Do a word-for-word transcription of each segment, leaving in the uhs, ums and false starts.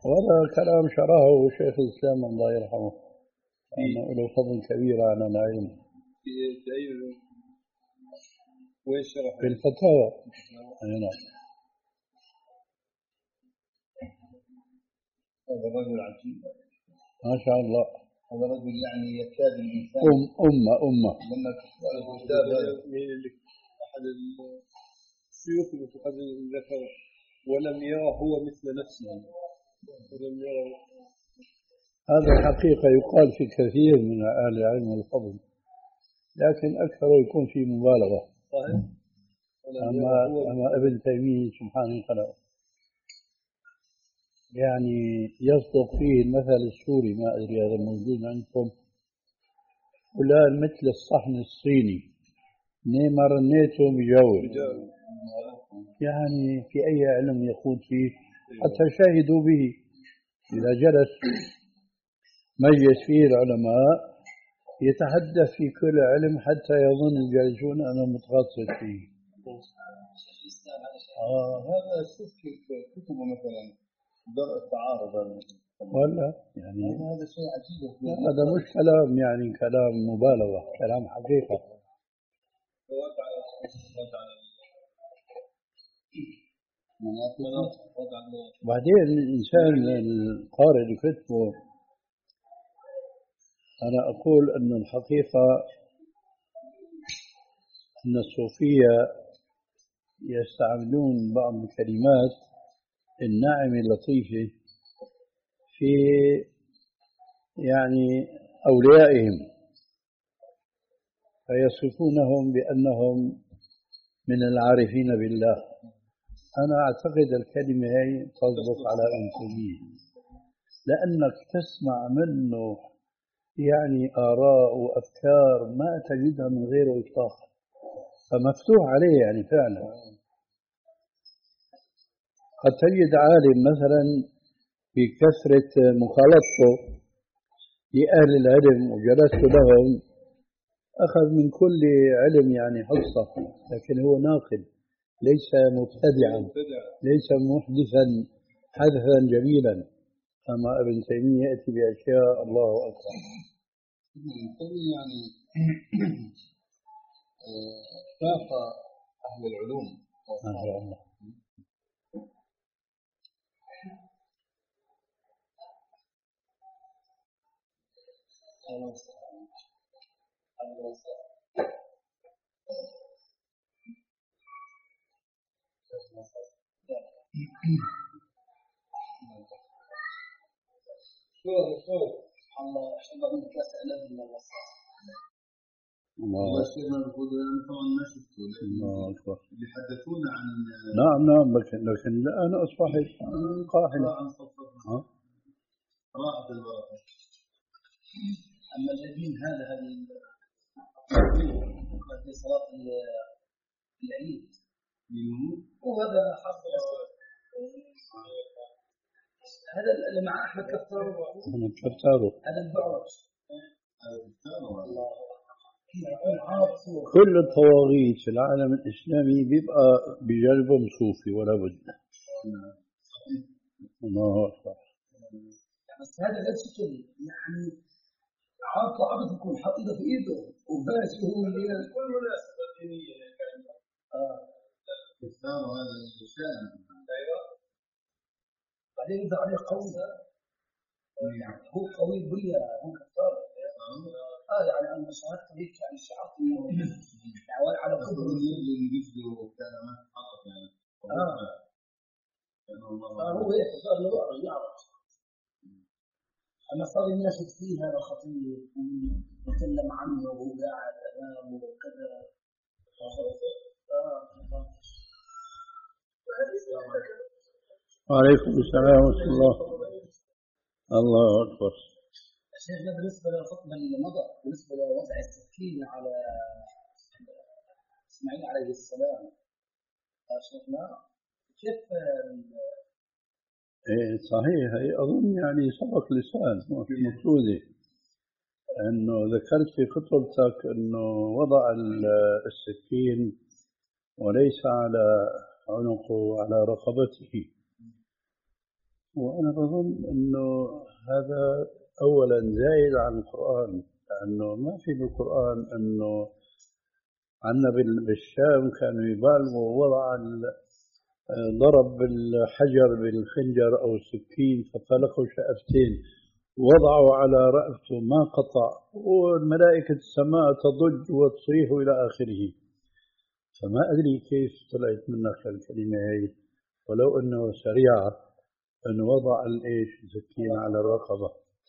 وهذا كلام شرحه شيخ الإسلام الله يرحمه، أنه له فضل كبير على العلم. في أي وين شرحه؟ في الفتاوى. نعم. هذا رجل عجيب ما شاء الله. هذا رجل يعني يكاد الإنسان أم أمة أمة لما تسأله الكتاب هذا أحد الشيوخ المتقدم ذكر ولم يرى هو مثل نفسه، ولم يرى. هذا الحقيقة يقال في كثير من أهل العلم والفضل، لكن أكثر يكون في مبالغة. صحيح. أما, أما ابن تيمية سبحانه وتعالى يعني يصدق فيه المثل السوري، ما أدري هذا موجود عندكم، فلان مثل الصحن الصيني نيما رنيته بجاوب. يعني في أي علم يخوض فيه حتى شاهدوا به. إذا جلس مجلس فيه العلماء يتحدث في كل علم حتى يظن الجالسون أنه متخصص فيه. آه هذا شوف كتبه مثلا درء التعارض ولا يعني هذا شيء عجيب. هذا مش كلام يعني كلام مبالغة، كلام حقيقة. بعدين الإنسان القارئ لكتبه، أنا أقول أن الحقيقة أن الصوفية يستعملون بعض الكلمات الناعمة اللطيفة في يعني أوليائهم، فيصفونهم بأنهم من العارفين بالله. أنا أعتقد الكلمة هي تصدق على أنفسه، لأنك تسمع منه يعني آراء وأفكار ما تجدها من غيره إطلاقا، فمفتوح عليه يعني فعلا. قد تجد عالم مثلا في كثرة مخالطته لأهل العلم وجلست لهم أخذ من كل علم يعني حصة، لكن هو ناقل ليس مبتدعا ليس محدثا حدثا جميلا. أما ابن تيمية يأتي بأشياء الله أكبر. يعني فاق أهل العلوم. الله. شوف شوف الله الله من كاس ألم من الوسط. الله شيخنا بقول أنا طبعا ما شفته، الله أكبر. اللي حدثونا عن نعم نعم لكن لكن الآن أصبحت قاحلة. راحت البركة. أما الذين هذا هذه في صلاة العيد وهذا حصل هذا اللي مع أحمد كفتار هذا البعرج كل الطواغيت في العالم الإسلامي بيبقى بجلبهم صوفي ولا بد. الله أكبر. بس هذا غير شكل يعني عاطل عبد يكون حاط ايده في ايده وباس هو اللي كل مناسبة دينية كان اه كفار هذا الشان. ايوه بعدين يبدا عليه قوي يعني هو قوي بيا هو كفار اه يعني انا شاهدت هيك يعني شعرت انه يعني على قدر اللي يجده كان ما حاطط يعني اه هو هيك صار له يعرف. أنا صار الناشد فيه هذا خطير ويتكلم عنه وهو قاعد أمامه وكذا. وعليكم السلام ورحمة الله. الله أكبر. شيخنا بالنسبة للخطبة اللي مضى بالنسبة لوضع السكين على إسماعيل عليه السلام شيخنا كيف؟ إيه صحيح. هي أظن يعني سبق لسان في مقصودي أنه ذكرت في خطبتك أنه وضع السكين وليس على عنقه على رقبته. وأنا أظن أنه هذا أولا زايد عن القرآن، لأنه ما في بالقرآن أنه عندنا بالشام كانوا يبالغوا وضع ضرب بالحجر بالخنجر أو السكين فطلقوا شقفتين، وضعوا على رأسه ما قطع، والملائكة السماء تضج وتصيح إلى آخره. فما أدري كيف طلعت منك الكلمة هي، ولو أنه سريعة أنه وضع الإيش السكين على الرقبة.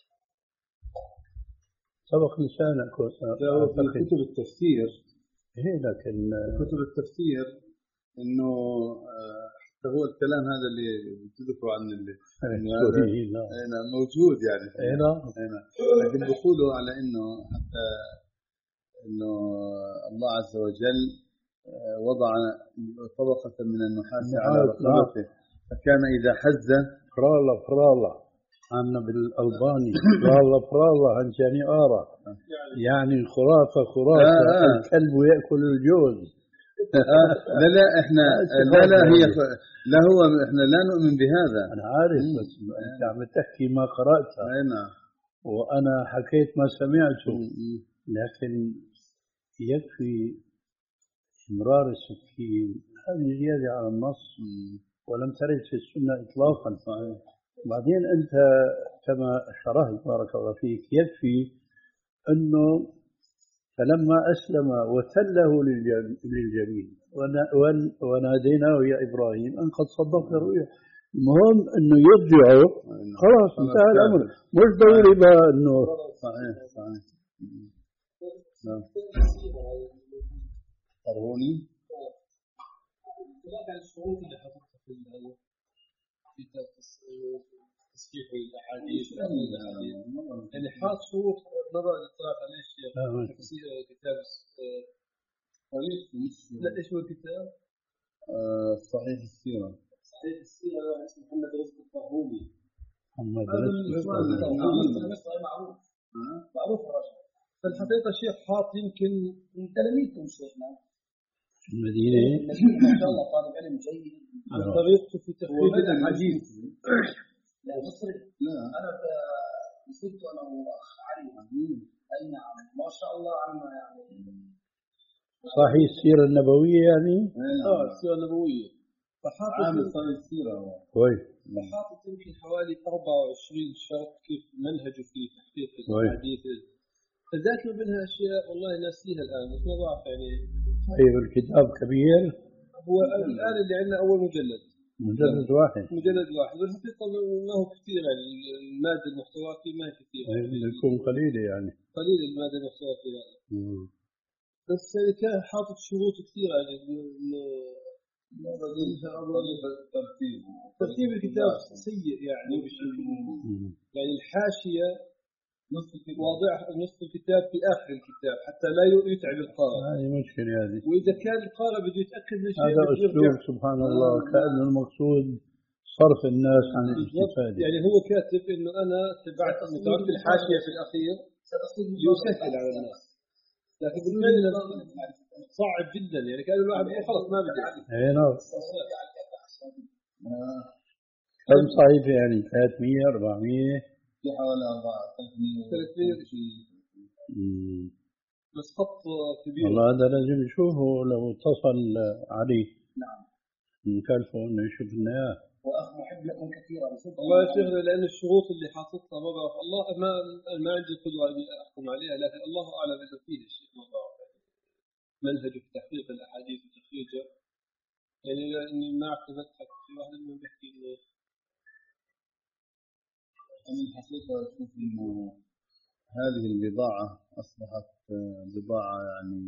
سبق لسانك في كتب التفسير. إيه لكن كتب التفسير إنه حتى هو الكلام هذا اللي بتذكروا عن اللي هذا موجود يعني. إيه نعم. لكن بيقولوا على إنه حتى إنه الله عز وجل وضع طبقة من النحاس على رقبته، فكان إذا حز فرالا فرالا عنا بالألباني فرالا فرالا هنجاني آرا يعني خرافة خرافة آه. الكلب يأكل الجوز. آه. لا لا إحنا لا لا هي لا هو إحنا لا نؤمن بهذا. أنا عارف بس أنت عم تحكي ما قرأتها. نعم. وأنا حكيت ما سمعته، لكن يكفي إمرار السكين هذه زيادة على النص ولم ترد في السنة إطلاقا. بعدين أنت كما شرحت بارك الله فيك يكفي أنه فلما أسلم وتله للجبين وناديناه يا إبراهيم أن قد صدقت الرؤيا. المهم أنه يرجعوا خلاص انتهى الأمر، مش دوري بقى أنه صحيح صحيح. قروني عن الشروط اللي حطيتها في في تصحيح الاحاديث يعني حاط شروط نظر للطرف على الشيخ تفسير كتاب صحيح لا ايش هو الكتاب؟ صحيح السيرة. صحيح السيرة اسمه محمد رزق الطهومي. محمد رزق الطهومي معروف معروف رجل. فالحقيقة الشيخ حاط يمكن من تلاميذكم شيخنا المدينة ما شاء الله طالب علم جيد عن طريقته في تخريج الاحاديث. لا مصري لا انا وصلت انا واخ علي. اي نعم ما شاء الله عنا يعني صحيح السيرة النبوية يعني اه السيرة النبوية فحاطط عامل صحيح السيرة كويس فحاطط يمكن حوالي أربعة وعشرين شرط كيف منهجه في تحقيق الاحاديث. فذاكر منها أشياء والله ناسيها الآن بس ما بعرف يعني. طيب الكتاب كبير؟ هو الآن اللي عندنا أول مجلد. مجلد واحد. مجلد واحد والحقيقة ما هو كثير يعني المادة المحتوى فيه ما هي كثير. يكون قليلة يعني. قليل المادة المحتوى فيه يعني. بس يعني كان حاطط شروط كثيرة يعني إنه ترتيب ترتيب الكتاب سيء يعني بشكل يعني الحاشية نصف الكتاب واضع نصف الكتاب في آخر الكتاب حتى لا يتعب القارئ. هذه مشكلة هذه. وإذا كان القارئ بده يتأكد من شيء هذا أسلوب سبحان الله آه كأنه المقصود صرف الناس عن الاستفادة. يعني هو كاتب إنه أنا تبعت تركت الحاشية في الأخير يسهل على الناس، لكن بالفعل صعب جدا يعني كان الواحد خلاص ما بدي. أي نعم. كم صحيفة يعني ثلاثمية أربعمية؟ في حوالي أربعة ثلاثمية بس خط كبير. والله هذا لازم نشوفه لو اتصل عليه. نعم. نكلفه إنه يشوف لنا إياه. وأخ محب لكم كثيرا. والله يا شيخنا لأن الشروط اللي حاططها ما بعرف الله ما ما عندي قدرة إني أحكم عليها، لكن الله أعلم إذا فيه الشيء ما بعرف منهج في تحقيق الأحاديث وتخريجها يعني لأني ما اعتمدت حتى في واحد منهم بيحكي إنه أنا الحقيقة أشوف إنه هذه البضاعة أصبحت بضاعة يعني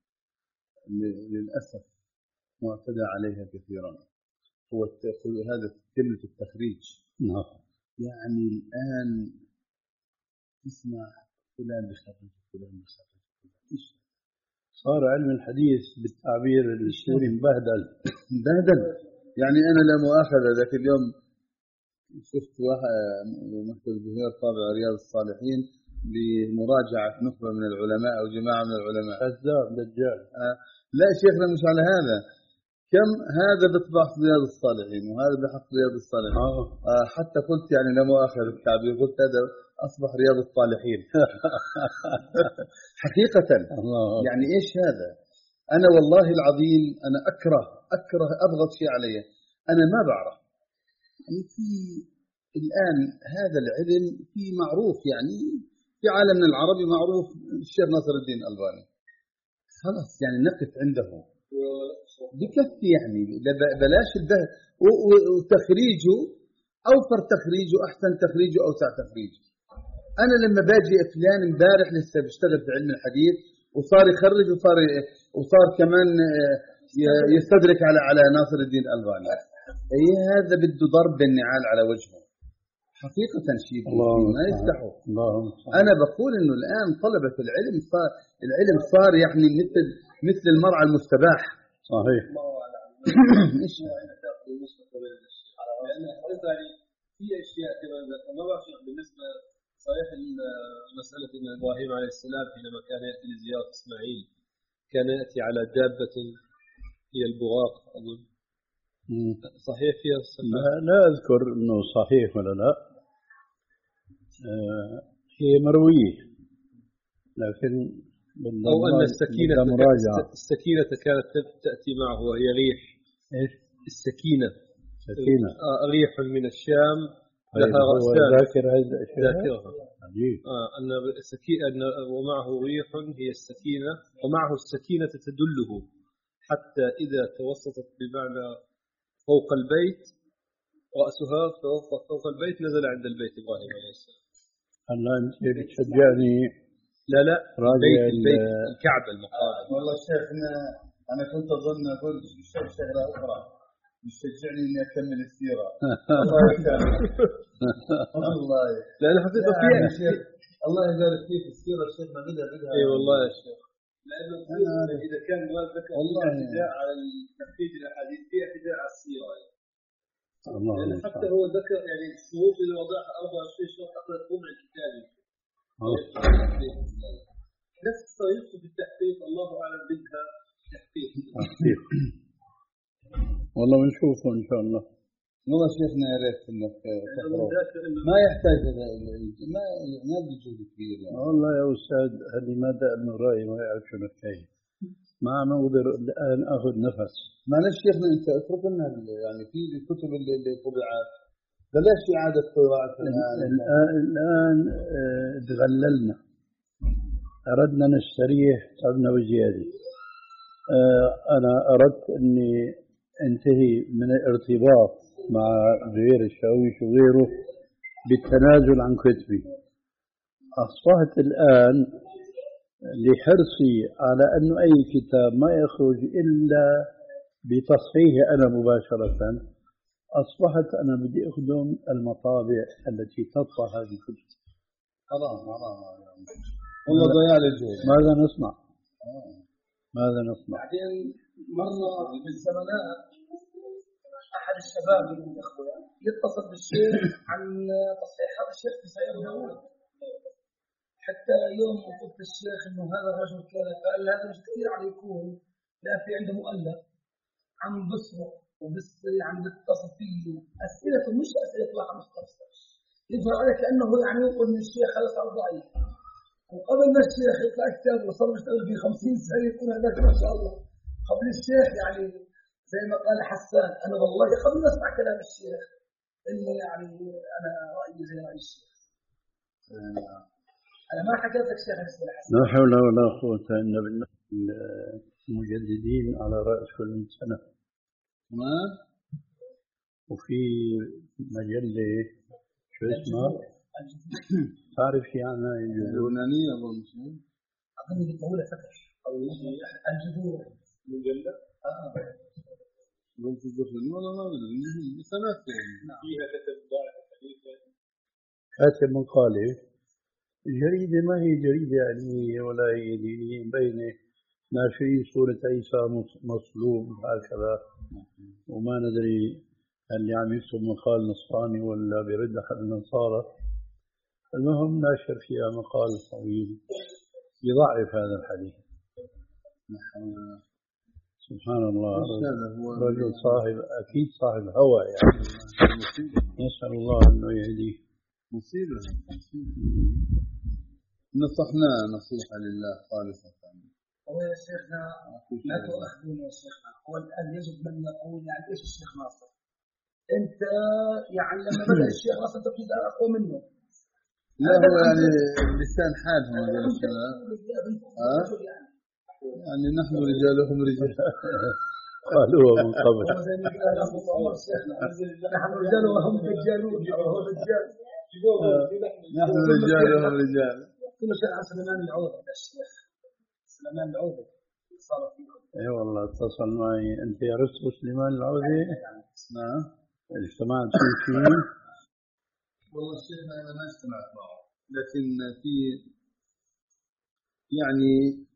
للأسف معتدى عليها كثيرا. هو هذا كلمة التخريج. نعم. يعني الآن تسمع فلان بخرج فلان بخرج صار علم الحديث بالتعبير السوري مبهدل. مبهدل يعني أنا لا مؤاخذة ذاك اليوم شفت واحد مكتب الزهير طابع رياض الصالحين بمراجعة نخبة من العلماء أو جماعة من العلماء. كذاب دجال. آه لا شيخنا مش على هذا، كم هذا بطبع رياض الصالحين وهذا بحط رياض الصالحين. آه. آه حتى قلت يعني لا مؤاخذة التعبير، قلت هذا أصبح رياض الصالحين. حقيقة الله. يعني إيش هذا؟ أنا والله العظيم أنا أكره أكره أبغض شيء علي، أنا ما بعرف يعني في الآن هذا العلم في معروف يعني في عالمنا العربي معروف الشيخ ناصر الدين الألباني، خلاص يعني نقف عنده بكفي يعني بلاش الده وتخريجه أوفر تخريجه أحسن تخريجه أوسع تخريجه. أنا لما باجي فلان امبارح لسه بيشتغل في علم الحديث وصار يخرج وصار وصار كمان يستدرك على على ناصر الدين الألباني، أي هذا بده ضرب بالنعال على وجهه حقيقة شيء ما يفتحوا. أنا بقول إنه الآن طلبة العلم صار العلم صار يعني مثل مثل المرعى المستباح. صحيح. إيش لأن في أشياء كمان ما بعرف بالنسبة صحيح مسألة أن إبراهيم عليه السلام حينما كان يأتي لزيارة إسماعيل كان يأتي على دابة هي البغاق أظن. صحيح فيها لا, لا أذكر أنه صحيح ولا لا. آه هي مروية لكن أو أن السكينة السكينة كانت تأتي معه وهي ريح. إيش؟ السكينة سكينة آه ريح من الشام لها رأسان. ذاكر هذه الأشياء. ذاكرها. عجيب. آه أن السكينة أن ومعه ريح هي السكينة ومعه السكينة تدله حتى إذا توسطت بمعنى فوق البيت رأسها فوق فوق البيت نزل عند البيت إبراهيم عليه السلام. هلا أنت بتشجعني. لا لا البيت البيت الكعبة المقام. والله شيخنا أنا كنت أظن أقول الشيخ شغلة أخرى يشجعني إني أكمل السيرة. الله يكرمك. والله. لأن حقيقة فيها الله يبارك فيك السيرة الشيخ ما بدها بدها. أي والله يا شيخ. لأنه إذا كان ما ذكر الاعتداء على تخريج الأحاديث في اعتداء على السيرة. الله. لأن حتى هو ذكر يعني الشروط اللي وضعها أربعة وعشرين شروط حتى تقوم على الكتابي. نفس طريقة في التحقيق الله أعلم بدها تحقيق. والله بنشوفه إن شاء الله. والله شيخنا يا ريت إنك ما يحتاج ما ما بجهد كبير يعني. والله يا أستاذ هذه مادة إنه رأي ما يعرف شو نحكي ما ما أقدر الآن أخذ نفس. معلش شيخنا أنت اترك لنا يعني في الكتب اللي, اللي طبعت بلاش إعادة قراءة الآن الآن, الآن اه تغللنا أردنا نستريح تعبنا بزيادة. اه أنا أردت أني انتهي من الارتباط مع غير الشاويش وغيره بالتنازل عن كتبي. أصبحت الآن لحرصي على أنه أي كتاب ما يخرج إلا بتصحيحه أنا مباشرة أصبحت أنا بدي أخدم المطابع التي تطبع هذه الكتب. حرام حرام والله ضياع للجهد. ماذا نصنع؟ ماذا نصنع؟ بعدين مرة بالزمانات أحد الشباب من الأخوة يتصل بالشيخ عن تصحيحات الشيخ في صحيح داوود، حتى يوم قلت الشيخ إنه هذا الرجل كذا قال هذا مش كثير على يكون لا في عنده مؤلف عم بصرف وبس يعني بيتصل فيه أسئلته مش أسئلة واحد مختصر يظهر عليه كأنه يعني يقول إن الشيخ خلص على ضعيف، وقبل ما الشيخ يطلع كتاب وصار يشتغل فيه خمسين سنة يكون هذاك ما شاء الله قبل الشيخ يعني زي ما قال حسان أنا والله قبل ما أسمع كلام الشيخ إني يعني أنا رأيي زي رأي الشيخ. أنا ما حكيت لك شيخ اسمه حسان. لا حول ولا قوة إلا بالله. المجددين على رأس كل سنة. ما وفي مجلة شو اسمها؟ تعرف شيء عنها اليونانية أظن شيء. أظن بتقولها فتح أو شيء الجذور مجلة. آه. بنت الزفر والله ما أدري سنوات فيها كتب ضائع حديثا. كاتب مقالة جريدة ما هي جريدة علمية ولا هي دينية بين ناشرين صورة عيسى مصلوب هكذا وما ندري اللي عم يكتب مقال نصراني ولا بيرد أحد النصارى. المهم ناشر فيها مقال طويل يضعف هذا الحديث. سبحان الله. هذا هو رجل صاحب أكيد صاحب هوى يعني. نسأل الله أنه يهديه. مصيبة نصحناه نصيحة لله خالصة. هو يا شيخنا لا تؤاخذوني يا شيخنا، هو الآن يجب من يقول يعني إيش الشيخ ناصر؟ أنت يعني لما بدأ الشيخ ناصر تبتدي أقوى منه. لا هو يعني لسان حالهم هذول الشباب. ها؟ يعني نحن رجالهم رجال. قالوا من قبل. نحن رجال وهم رجالون وهو رجال. نحن رجال وهم رجال. كل شيء عن سليمان العوضي يا شيخ. سليمان العوضي صار فيكم. اي والله اتصل معي. انت عرفت سليمان العوضي؟ نعم. اجتمعت فيه. والله الشيخ انا ما اجتمعت معه، لكن في يعني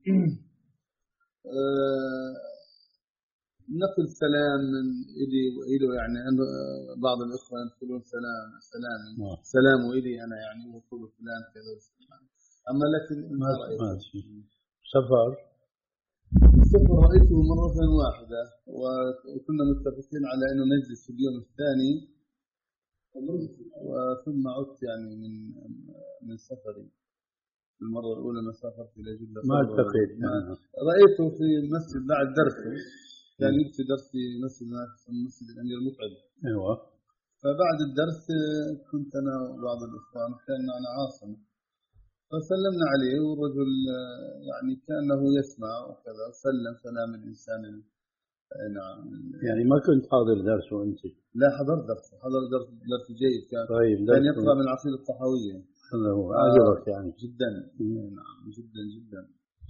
آه نقل سلام من إلي وإلي، يعني أنه بعض الإخوة يقولون سلام سلام سلام وإلي أنا يعني وقول فلان كذا. أما لكن ما سفر سفر رأيته مرة واحدة وكنا متفقين على أنه نجلس في اليوم الثاني، وثم عدت يعني من من سفري. المرة الأولى ما سافرت إلى جدة ما التقيت. رأيته في المسجد بعد درسه، كان يبتدي درس في مسجد مسجد الأمير المتعب. أيوة. فبعد الدرس كنت أنا وبعض الإخوان كان معنا عاصم، فسلمنا عليه والرجل يعني كأنه يسمع وكذا، سلم سلام الإنسان. نعم. يعني ما كنت حاضر درسه أنت؟ لا حضرت درسه، حضر درس درس جيد كان. طيب كان يقرأ من العقيدة الطحاوية. هذا هو عجبك يعني؟ جدا. نعم جدا جدا.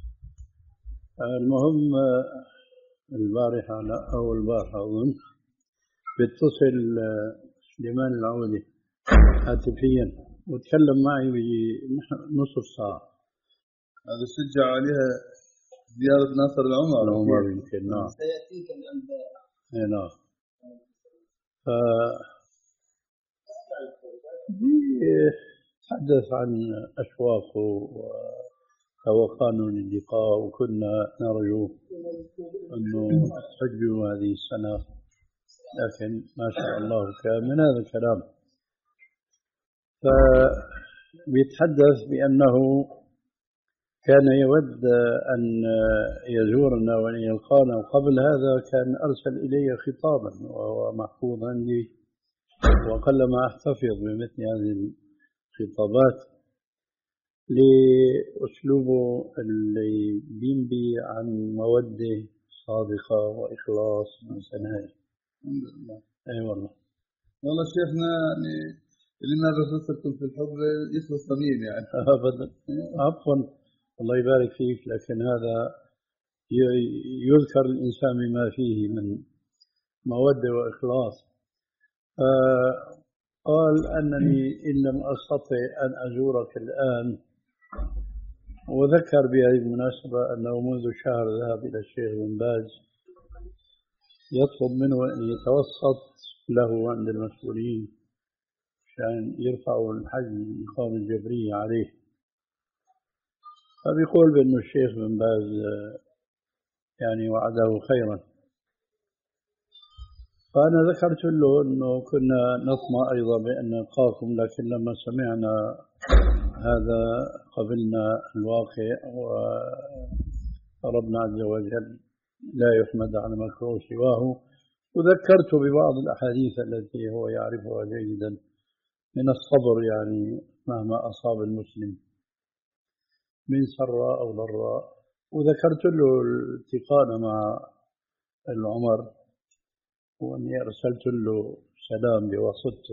المهم البارحة أو البارحة أظن بيتصل سليمان العودي هاتفيا وتكلم معي بنصف ساعة. هذا شجع عليها زيارة ناصر العمر. العمر يمكن. نعم. سيأتيك الأنباء. اي نعم. ف تحدث عن أشواقه وتوقعنا للقاء، وكنا نرجو أنه تحجوا هذه السنة، لكن ما شاء الله كان من هذا الكلام. فبيتحدث بأنه كان يود أن يزورنا وأن يلقانا، وقبل هذا كان أرسل إلي خطابا وهو محفوظ عندي، وقلما أحتفظ بمثل هذه الخطابات لأسلوبه اللي بينبي عن مودة صادقة وإخلاص من سنهاية. الحمد لله. أي أيوة والله. والله شيخنا يعني اللي ما بفسركم في الحب يخلص صميم يعني. أبدا. عفوا الله يبارك فيك، لكن هذا يذكر الإنسان بما فيه من مودة وإخلاص. قال أنني إن لم أستطع أن أزورك الآن، وذكر بهذه المناسبة أنه منذ شهر ذهب إلى الشيخ بن باز يطلب منه أن يتوسط له عند المسؤولين عشان يرفعوا الحجم الإقامة الجبرية عليه. فبيقول بأنه الشيخ بن باز يعني وعده خيرا. فأنا ذكرت له أنه كنا نطمع أيضا بأن نلقاكم، لكن لما سمعنا هذا قبلنا الواقع، وربنا عز وجل لا يحمد على مكروه سواه. وذكرت ببعض الأحاديث التي هو يعرفها جيدا من الصبر، يعني مهما أصاب المسلم من سراء أو ضراء. وذكرت له التقاءنا مع العمر، وأني أرسلت له سلام بواسطته.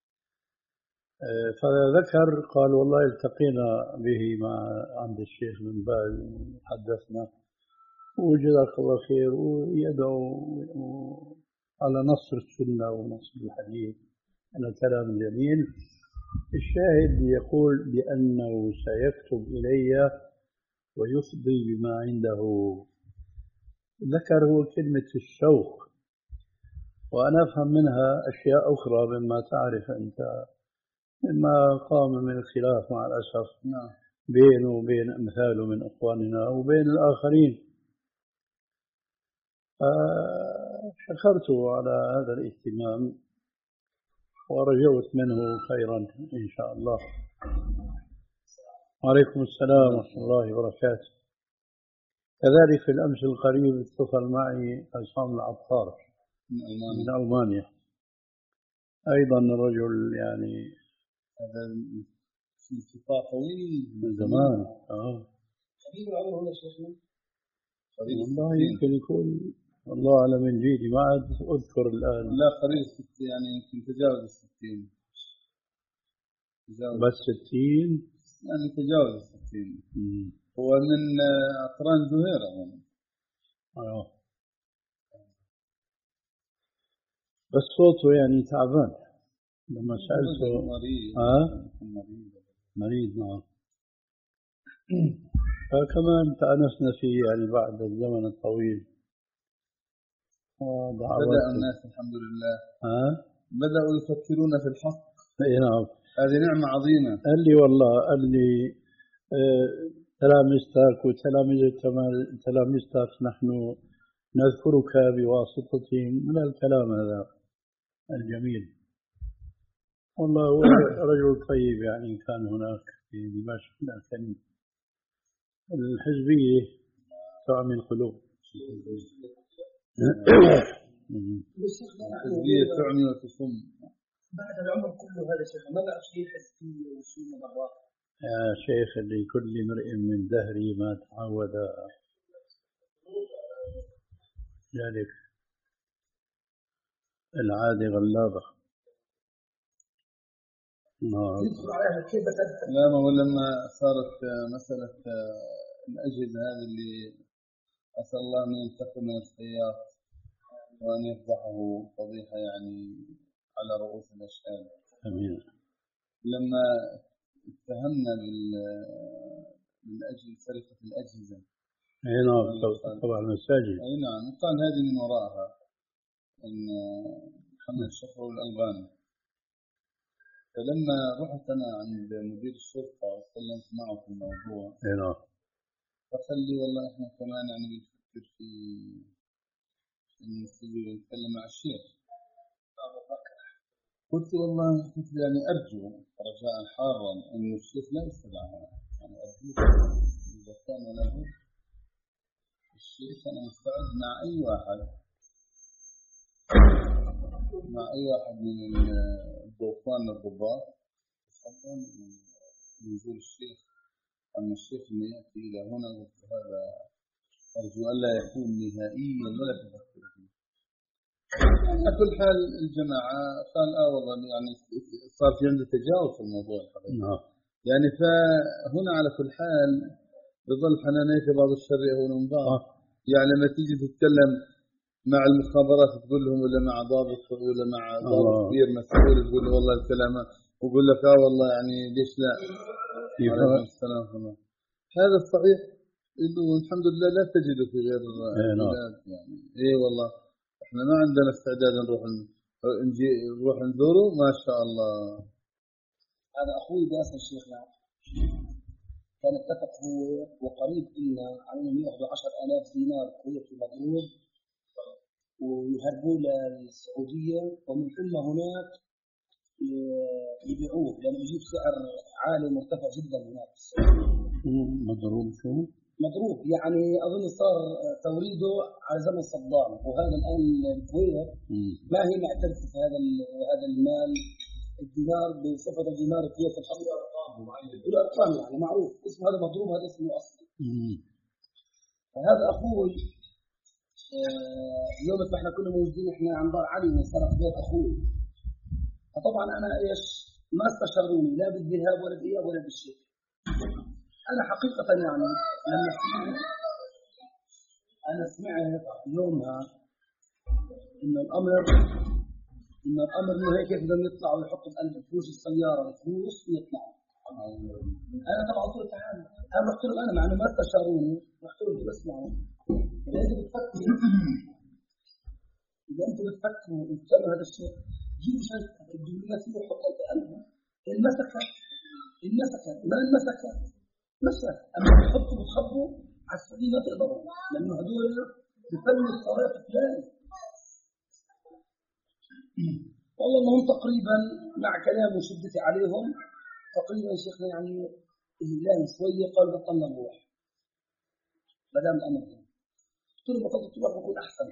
فذكر قال والله التقينا به مع عند الشيخ بن باز حدثنا وجزاك الله خير، ويدعو على نصر السنة ونصر الحديث. أنا كلام جميل. الشاهد يقول بأنه سيكتب إلي ويفضي بما عنده. ذكر هو كلمة الشوق، وأنا أفهم منها أشياء أخرى مما تعرف أنت، مما قام من الخلاف مع الأسف بينه وبين أمثاله من أخواننا وبين الآخرين. شكرت على هذا الاهتمام ورجوت منه خيرا إن شاء الله. وعليكم السلام ورحمة الله وبركاته. كذلك في الأمس القريب اتصل معي عصام العطار من ألمانيا، أيضا رجل يعني هذا التقاء طويل من زمان. آه. حبيبي عمره هنا شيخنا؟ والله يمكن يكون الله أعلم من جيدي، ما عاد أذكر الآن. لا قريب ست يعني يمكن تجاوز الستين. تجاوز بس ستين يعني تجاوز الستين. هو من أقران زهيرة. آه. بس صوته يعني تعبان لما سألته. مريض. آه؟ مريض. مريض نعم. فكمان تأنسنا فيه يعني بعد الزمن الطويل. بدأ الناس الحمد لله ها؟ بدأوا يفكرون في الحق. اي نعم. هذه نعمة عظيمة. قال لي والله قال لي آه تلامذتك وتلاميذ تلامذتك نحن نذكرك بواسطتهم من الكلام هذا الجميل. والله هو رجل طيب يعني كان هناك في دمشق، لكن الحزبية تعمي القلوب. الحزبية تعمي وتصم. بعد العمر كله هذا شيخ ما بقى شيء حزبية وشيء مضرات. يا شيخ لكل امرئ من دهري ما تعود، ذلك العادة غلابة. لا ما هو لما صارت مسألة الأجهزة هذه اللي أسأل الله أن ينتقم من السياف وأن يفضحه فضيحة يعني على رؤوس الأشهاد. أمين. لما اتهمنا من أجل سرقة الأجهزة. أي نعم طبعا المساجد. أي نعم وقال هذه من وراءها أن محمد الشفر والألباني. فلما رحت أنا عند مدير الشرطة وتكلمت معه في الموضوع. أي نعم. فقال لي والله إحنا كمان يعني بنفكر في إن نستجيب نتكلم مع الشيخ. قلت والله قلت يعني أرجو رجاء حارا إن الشيخ لا يستدعى يعني أرجو إذا كان له الشيخ أنا مستعد مع أي واحد مع أي واحد من الضوفان الضباط تفضل نزول الشيخ. أما الشيخ اللي يأتي إلى هنا قلت هذا أرجو ألا يكون نهائيا ولا تفكر فيه. على كل حال الجماعة قال آه والله يعني صار في عنده تجاوز في الموضوع الحقيقي. يعني فهنا على كل حال بظل حنانية بعض الشر يهون من بعض. يعني لما تيجي تتكلم مع المخابرات تقول لهم ولا مع ضابط ولا مع ضابط كبير مسؤول تقول له والله الكلام ويقول لك اه والله يعني ليش لا. عليكم السلام ورحمة. هذا الصحيح انه الحمد لله لا تجده في غير البلاد يعني. اي والله احنا ما عندنا استعداد نروح نجي نروح نزوره ما شاء الله. هذا اخوي باسل الشيخنا كان اتفق هو وقريب لنا على انهم ياخذوا عشرة آلاف دينار كويتي مضروب ويهربوه للسعوديه ومن ثم هناك يبيعوه لانه يجيب سعر عالي مرتفع جدا هناك في السعوديه. مضروب شو؟ مضروب يعني اظن صار توريده على زمن صدام، وهذا الان الكويت ما هي معترفه في هذا هذا المال الدينار بصفه الدينار الكويتي الحصري. الارقام يعني معروف اسمه هذا مضروب، هذا اسمه اصلي. فهذا اخوي يوم ما احنا كنا موجودين احنا عن دار علي من سنه بيت اخوي. فطبعا انا ايش ما استشروني لا بالذهاب ولا بالاياب ولا بالشيء. انا حقيقه يعني لما سمعت انا سمعت يومها ان الامر ان الامر انه هيك بدهم يطلعوا يحطوا بقلب فلوس السياره الفلوس ويطلعوا. انا طبعا قلت تعال انا رحت له انا مع انه ما استشاروني رحت له بسمعوا اذا انتم بتفكروا اذا انتم بتفكروا انتم تعملوا هذا الشيء جيبوا شيء الدنيا فيه وحطوا بقلبها المسكه المسكه ما المسكه مسكه اما بتحطوا بتخبوا على السعوديه ما تقدروا لانه هذول بفن الصلاة فلان. والله انهم تقريبا مع كلام وشدتي عليهم تقريبا شيخنا يعني إهلال شويه قال بطلنا نروح ما دام الامر قلت له بطلت تروح بكون احسن.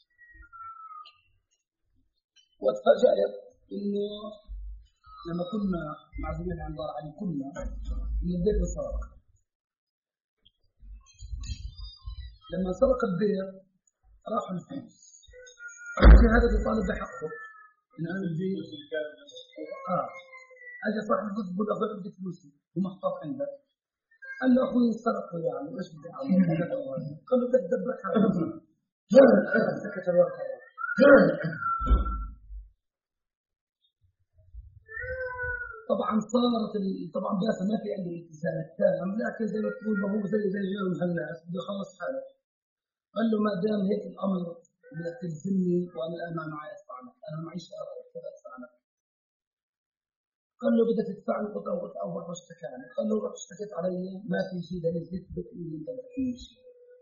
واتفاجأت انه لما كنا معزومين عند دار علي كنا من البيت انسرق. لما انسرق البيت راحوا الفلوس. هذا بيطالب بحقه إن أنا بدي آه أجي صاحب الجزء بقول أخوي بدي فلوسي ومحطوط عندك. قال له أخوي سرق يعني إيش بدي أعمل؟ قال له بدك تدبرك هذا سكت الوقت. طبعا صارت طبعا بس ما في عندي الالتزام التام لكن زي ما تقول ما هو زي زي غيره من الناس بده يخلص حاله. قال له ما دام هيك الأمر بدك تلزمني وأنا الآن ما معي أدفع لك أنا معيش أدفع لك. قال له بدك تدفع لي قلت أول أول اشتكى علي. قال له رحت اشتكيت علي ما في شيء دليل يثبت إني أنت بتحكي شيء.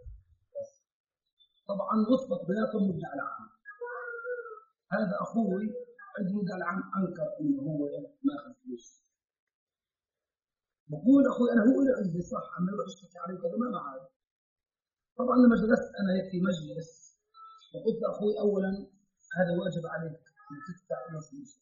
طبعا وصفت بيناتهم مدعي العام. هذا أخوي عند مدعي العام أنكر إنه هو ماخذ فلوس. بقول أخوي أنا هو اللي عندي صح أما يروح يشتكي علي كذا ما معي. طبعا لما جلست أنا هيك في مجلس وقلت أخوي أولا هذا واجب عليك أن تدفع إلى فلوس.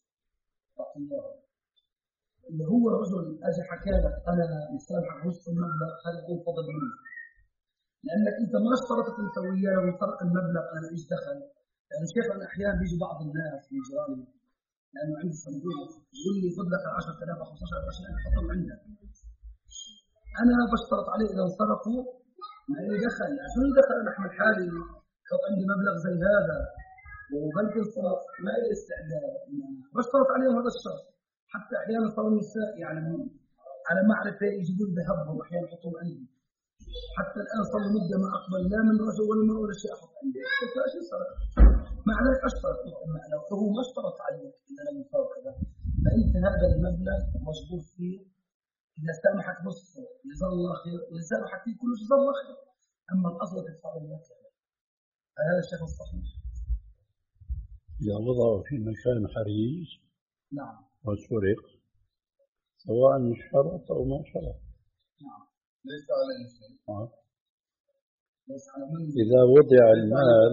اللي هو رجل أجي حكى لك أنا مسامحك نصف المبلغ هذا يكون فضل مني. لأنك أنت ما اشترطت أنت وياه لو انسرق المبلغ أنا إيش دخل. يعني شيخ أحيانا بيجي بعض الناس من جيراني لأنه عندي صندوق يقول لي فضلك عشرة آلاف أو خمسة عشر ألف حطهم عندك. أنا بشترط عليه إذا انصرفوا ما لي دخل عشان دخل أنا أحمل حالي حط عندي مبلغ زي هذا وبنك الصرف ما لي استعداد بشترط عليهم هذا الشرط. حتى أحيانا صاروا النساء يعني على معرفة يجيبون ذهبهم وأحيانا يحطون عندي. حتى الآن صار مدة ما أقبل لا من رجل ولا من ولا شيء أحط عندي. قلت إيش صار؟ مع ذلك أشترط لو هو ما اشترط عليك إذا لم يفعل كذا فأنت هذا المبلغ مشغول فيه إذا سامحك نصفه جزاه الله خير وإذا سامحك فيه كله جزاه الله خير. أما الأصل تدفع لك هذا الشيء الصحيح. إذا وضعه في مكان حريج نعم وسرق سواء شرط أو ما شرط نعم ليس عليه شيء. آه. ليس على من إذا وضع المال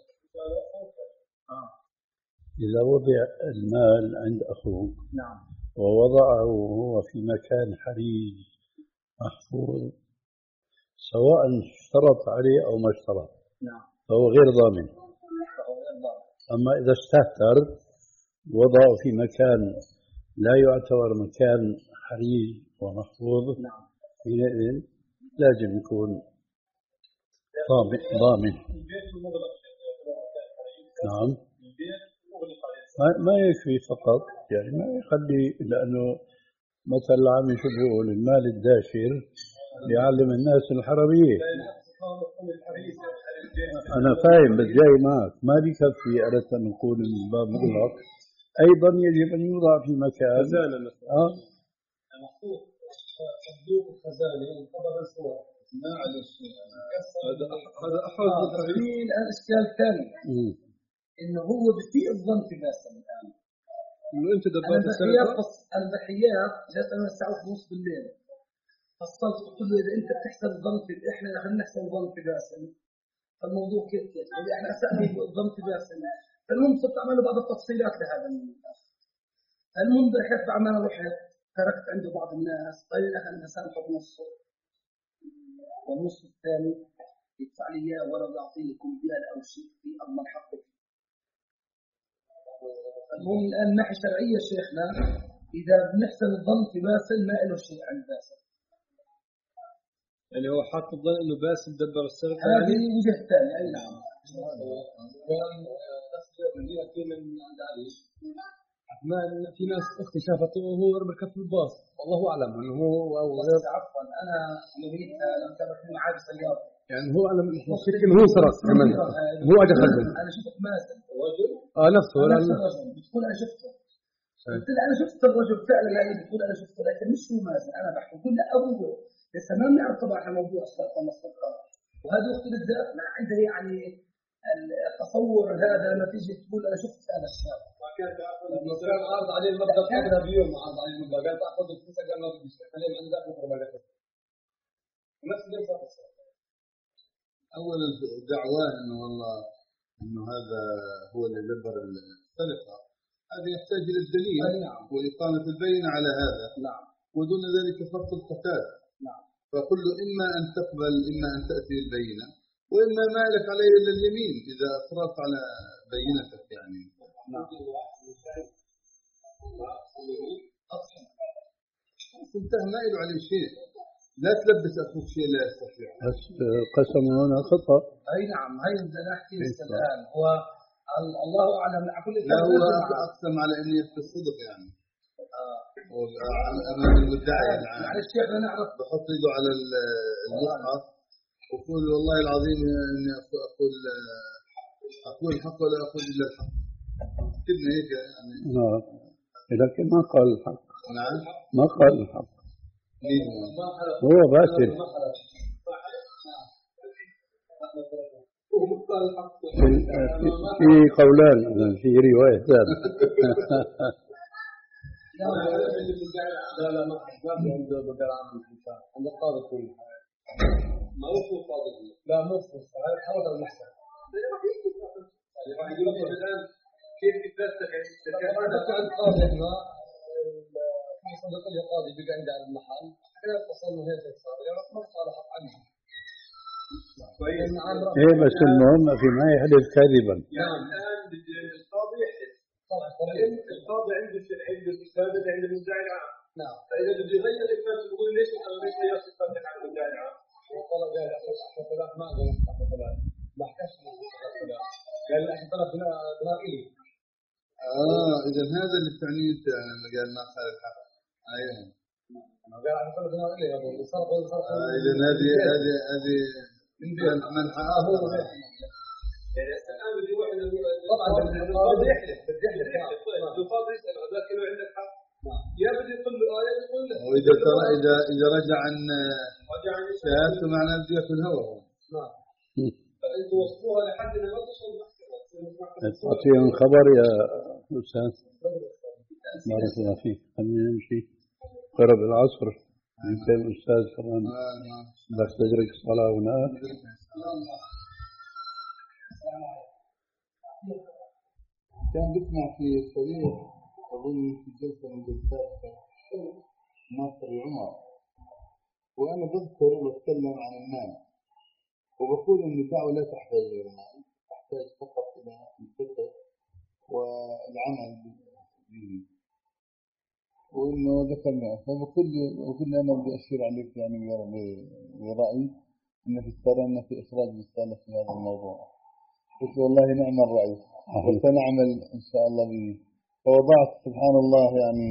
آه. إذا وضع المال عند أخوك نعم ووضعه هو في مكان حريج محفوظ سواء اشترط عليه أو ما اشترط نعم فهو غير ضامن. أما إذا استهتر وضعه في مكان لا يعتبر مكان حريج ومحفوظ نعم حينئذ لازم يكون ضامن ضامن. نعم ما يكفي فقط يعني ما يخلي لأنه مثلا عم شو بيقول المال الداشر يعلم الناس الحرامية. أنا فاهم بس جاي معك ما بيكفي أردت أن نقول الباب مغلق أيضا يجب أن يوضع في مكان آه صندوق الخزانة انقبض الصور ما عليه شيء. هذا هذا أحد في الآن إشكال ثاني إنه هو بسيء الظن في ناس الآن. إنه أنت دبرت البحيات البحيات جات أنا الساعة ونص بالليل فصلت قلت له إذا أنت بتحسن الظن في إحنا خلينا نحسن الظن في باسل فالموضوع كيف كيف يعني إحنا أسألنا الظن في باسل. فالمهم صرت أعمل له بعض التفصيلات لهذا الأخ. المهم بحيث بعمل رحت تركت عنده بعض الناس قال لي أنا سامحه بنصه والنص الثاني يدفع لي إياه ولا يعطي لكم ريال أو شيء في أضمن حقه. المهم الآن ناحية شرعية شيخنا إذا بنحسن الظن في باسل ما له شيء عن باسل. يعني هو حاط الظن إنه باسل دبر السرقة. هذه وجهة ثانية. أي نعم. كان نفس الجزئية في من عند علي. عثمان في ناس أختي شافته وهو بركب في الباص والله أعلم إنه هو أو غير. عفوا أنا نريد أن تبقى معي سيارة. يعني هو أنا مشكلة هو سرق كمان هو أجى خلده. أنا شفت مازن. آه نفسه ولا نفس الرجل بتقول أنا شفته. قلت له أنا شفت الرجل فعلا يعني بتقول أنا شفته لكن مش هو مازن أنا بحكي كل أبوه لسه ما بنعرف طبعا عن موضوع السرقة والسرقة وهذه اخت بالذات ما عندها يعني التصور هذا لما تيجي تقول انا شفت هذا الشاب ما كان كان عرض عليه المبلغ قبلها بيوم عرض عليه المبلغ قال تاخذ الفلوس قال ما بديش خليه من عندك بكره بقى نفس اللي صار. أول دعواه إنه والله إنه هذا هو اللي دبر السرقة، هذا يحتاج إلى الدليل نعم. وإقامة البينة على هذا. نعم. ودون ذلك فرط القتال. نعم. فكل إما أن تقبل إما أن تأتي البينة وإما ما لك عليه إلا اليمين إذا أصررت على بينتك يعني. نعم. انتهى ما له عليه شيء. لا تلبس أخوك شيء لا يستطيع. بس قسم هنا خطأ. أي نعم هاي بدنا نحكي الآن هو الله أعلم على كل لا هو أقسم على أن يخفي الصدق يعني. أمام المدعي يعني. معلش يا أخي نعرف بحط يده على المصحف ويقول والله العظيم إني أقول أقول الحق ولا أقول إلا الحق. كلمة هيك يعني. نعم. لكن ما قال الحق. نعم. ما قال الحق. هو باسل. في قولان في رواية ثالثة. لا لا ما ما في عنده بدل عن الحساب عند القاضي كل ما هو في القاضي لا مو في هذا حرض المحكمة يعني راح يقول لك الآن كيف تتفتح هذا القاضي هنا في صدق القاضي بيجي عند المحل احنا اتصلنا هيك صار يعني ما صالح عنه ايه بس المهم في ما يحدث كاذبا. نعم الآن القاضي يحدث القاضي عنده عنده استفادة عند المدعي العام. نعم. فإذا بده يغير الفاتح يقول ليش أنا ليش غيرت الفاتح عن المدعي العام؟ وقال قال أحد ثلاث ما قال أحد ثلاث ما حكاش قال أحد ثلاث بناء بناء إلي. آه إذا هذا اللي تعنيه أنت لما قال ما قال الحق. أيوه. قال أحد ثلاث بناء إلي هذا اللي صار قول صار. آه إذا هذه هذه هذه من من حقه. يعني الآن بدي واحد طبعا القاضي يحلف بدي يحلف القاضي يسأل لكن لو عندك حق يا بدي يقول له آية يقول له وإذا ترى إذا إذا رجع عن شهادته معناه بده ياكل هوا. نعم. فأنتوا وصلوها لحد ما تصل المحكمة. تعطيهم خبر يا أستاذ. بارك الله فيك. خلينا نمشي قرب العصر. يمكن أستاذ كمان بس تدرك الصلاة هناك. كان بسمع في الطريق أظن في جلسة من جلسات ناصر عمر وأنا بذكر وأتكلم عن المال وبقول أن الدعوة لا تحتاج إلى المال تحتاج فقط إلى الفقه والعمل به وإنه ذكرنا فبقول وكنا أنا بدي أشير عليك يعني برأيي أن في السنة في إخراج رسالة في هذا الموضوع. قلت والله نعم الرأي وسنعمل إن شاء الله به. فوضعت سبحان الله يعني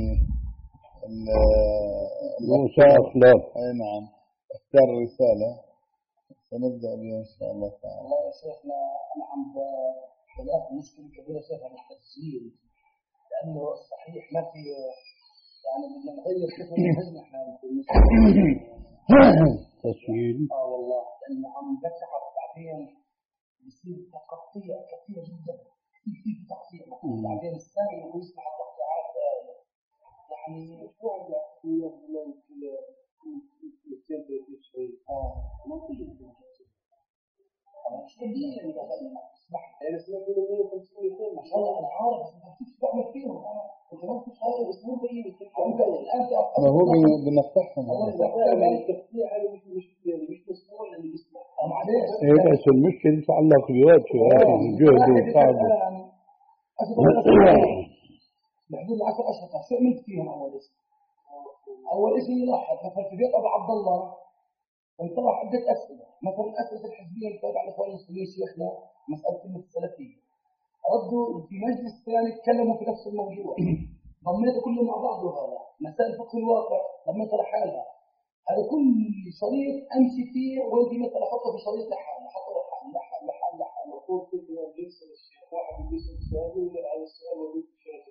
المشاء لا أي نعم اختار الرسالة سنبدأ بها إن شاء الله تعالى. والله يا شيخنا أنا عم بلاقي مشكلة كبيرة شيخنا التسجيل لأنه صحيح ما في يعني بدنا نغير كيف نحن احنا تسجيل. اه والله لأنه عم بتعب بعدين بصير تقطيع كثير جدا كثير كثير تقطيع بعدين الثاني اللي يصبح التقطيعات يعني شو هي اه ما في مش كبير اللي دخلنا اسمح يعني اسمح لي مية وخمسين ما شاء الله انا عارف انت كيف تعمل فيهم انا انت ما فيش حاجه اسمه بين الان ما هو بنفتحهم التقطيع هذا مش مش مش مسموح اللي بيسمع معلش ايه بس المشكله تتعلق بوجهه هذا الجهد وتعبه. بحدود العشر اشهر شو عملت فيهم اول شيء؟ اول شيء لاحظ مثلا في بيت ابو عبد الله وطلع عدة أسئلة مثلا الأسئلة الحزبية اللي تابع لإخوان المسلمين شيخنا مسألة كلمة السلفية ردوا في مجلس ثاني تكلموا في نفس الموضوع ضمنته كله مع بعضه هذا مسائل فقه الواقع ضمنتها لحالها هذا كل شريط أمشي فيه وأنت مثلا أحطه في شريط لحال أحطه لحال لحال لحال لحال وقول كيف يجلس الشيخ واحد يجلس السؤال ولا على السؤال ويجلس الشيخ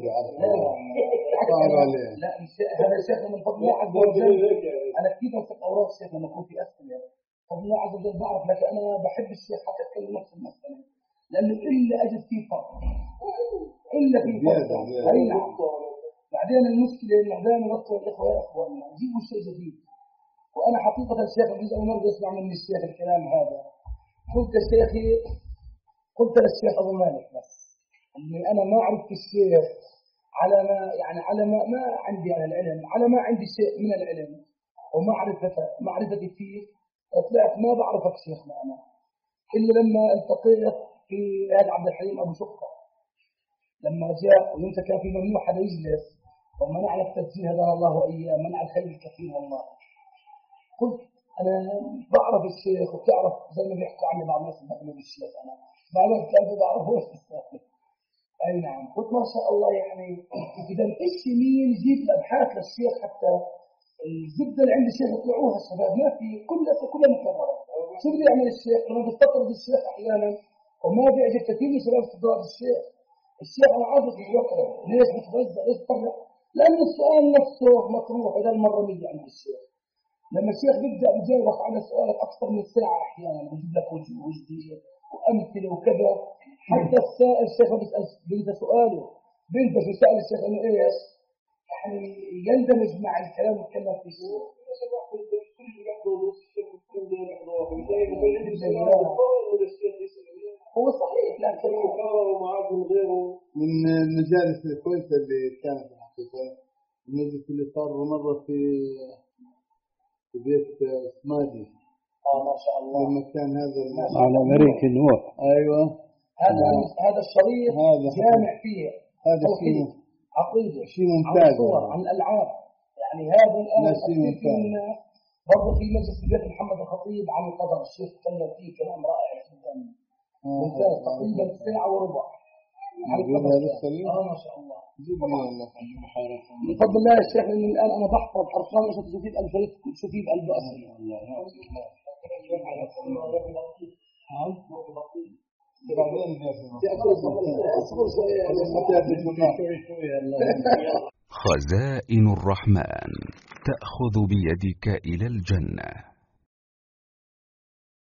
لا هذا شيخ من فضل الله عز وجل أنا كثير أمسك أوراق شيخ لما أكون في أسئلة الله عز وجل بعرف، لكن أنا بحب الشيخ حتى أتكلم نفس المسألة، لأنه إلا أجد فيه فرق، إلا فيه فرق. أي نعم. بعدين المشكلة إنه دائما نطلب الإخوة يا إخواننا جيبوا شيء جديد. وأنا حقيقة الشيخ الجزء أول مرة أسمع من الشيخ الكلام هذا. قلت يا شيخي، قلت للشيخ أبو مالك بس إني أنا ما عرفت الشيخ على ما يعني على ما ما عندي على العلم، على ما عندي شيء من العلم ومعرفة معرفتي فيه، طلعت ما بعرفك شيخنا أنا إلا لما التقيت في هذا عبد الحليم أبو شقة لما جاء ويمسك كان في ممنوع حدا يجلس وما نعرف تسجيل هدانا الله وإياه منع الخير الكثير والله. قلت أنا بعرف الشيخ وبتعرف زي ما بيحكوا عني بعض الناس بقلب الشيخ، أنا بعرف كيف بعرفه. أي نعم. قلت ما شاء الله يعني إذا إيش مين يجيب الأبحاث للشيخ حتى الزبدة اللي عند الشيخ يطلعوها الشباب ما في كلها كلها مكررة. شو بده يعمل الشيخ؟ لما بيستطرد الشيخ أحيانا وما بيعجب كثير من شباب استطراد الشيخ. الشيخ أنا عارف يقرأ ليش متغزة ليش طلع؟ لأن السؤال نفسه مطروح إذا المرة مية عند الشيخ. لما الشيخ بيبدأ بيجاوبك على سؤالك أكثر من ساعة أحيانا بيجيب لك وجه وجديد وأمثلة وكذا. حتى السائل الشيخ بيسأل بينسى سؤاله بينسى في سؤال الشيخ إنه إيش يعني يندمج مع الكلام ويتكلم في شيء. هو صحيح لكن من المجالس الكويسة اللي كانت الحقيقة المجلس اللي صار مرة في في بيت اسمادي. اه ما شاء الله. لما كان هذا على مريك نوح. ايوه هذا هذا الشريط هذا جامع فيه هذا شيء عقيدة شيء ممتاز عن صور عن الألعاب يعني هذا الآن شيء ممتاز. برضه في مجلس الشيخ محمد الخطيب عن القدر الشيخ تكلم فيه كلام رائع جدا ممتاز تقريبا ساعة وربع عن القدر. اه ما شاء الله. بفضل الله يا شيخ إني الآن أنا بحفظ أرقام عشان تشوفي بألف تشوفي بقلب أصل. خزائن الرحمن تأخذ بيدك إلى الجنة.